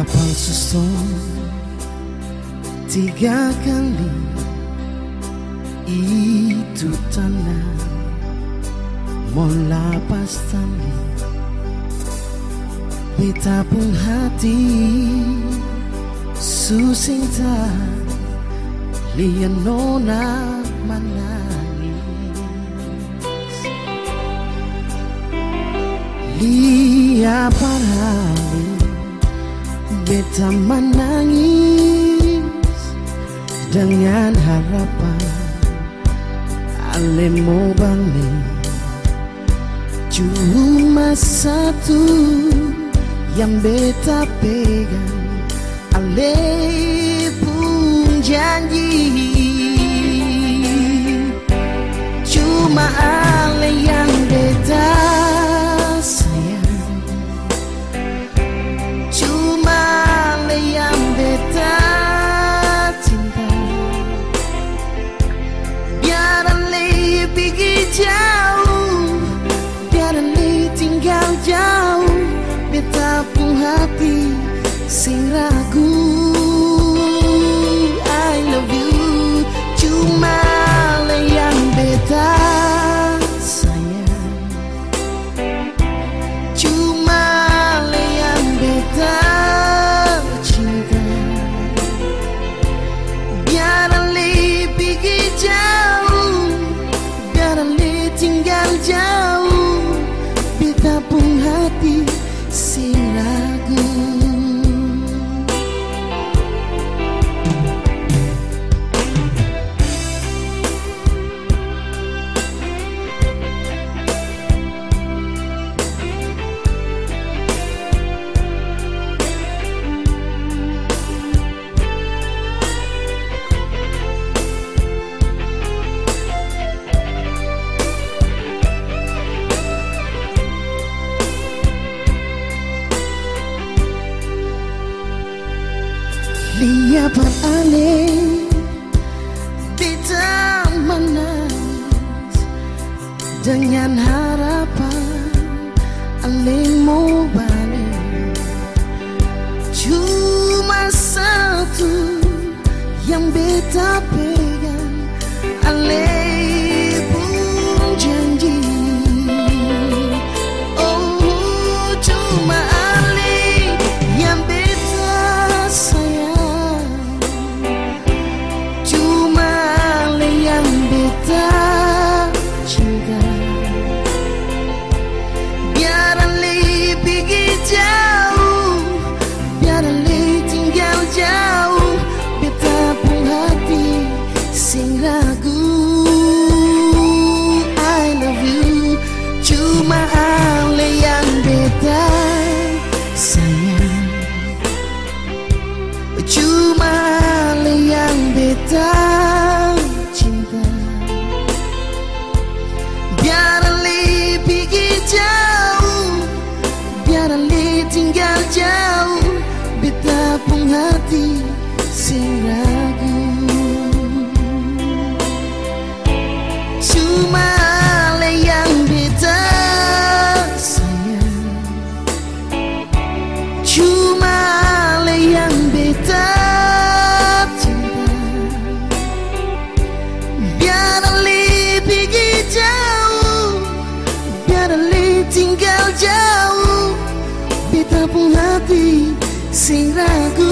Palsuson 3 kali itu tanda mula pastami beta pun hati susinta lian nona menangis lia parali beta menangis dengan harapan ale mau balik. Cuma satu yang beta pegang, ale pun janji. Cuma ale yang beta sayang, cuma ale yang beta cinta. Biar ale pergi jauh, biar ale tinggal jauh, beta pun hati sing ragu. I love you, cuma ale yang beta sayang, cuma ale yang beta cinta. Biar ale pergi jauh, biar ale tinggal jauh, beta pun hati sing ragu. Lia par ale beta menangis dengan harapan ale mau balik. Cuma satu yang beta pegang, ale pun janji. Oh, cuma ale yang beta sayang, cuma ale yang beta cinta. Biar ale pergi jauh, biar ale tinggal jauh, beta pun hati sing ragu. I love you, cuma ale yang beta sayang, cuma ale yang beta cinta. Biar ale pergi jauh, biar ale tinggal jauh, beta pun hati sing ragu. Cuma ale yang beta sayang, cuma ale yang beta cinta. Biar ale pergi jauh, biar ale tinggal jauh, beta pun hati sing ragu.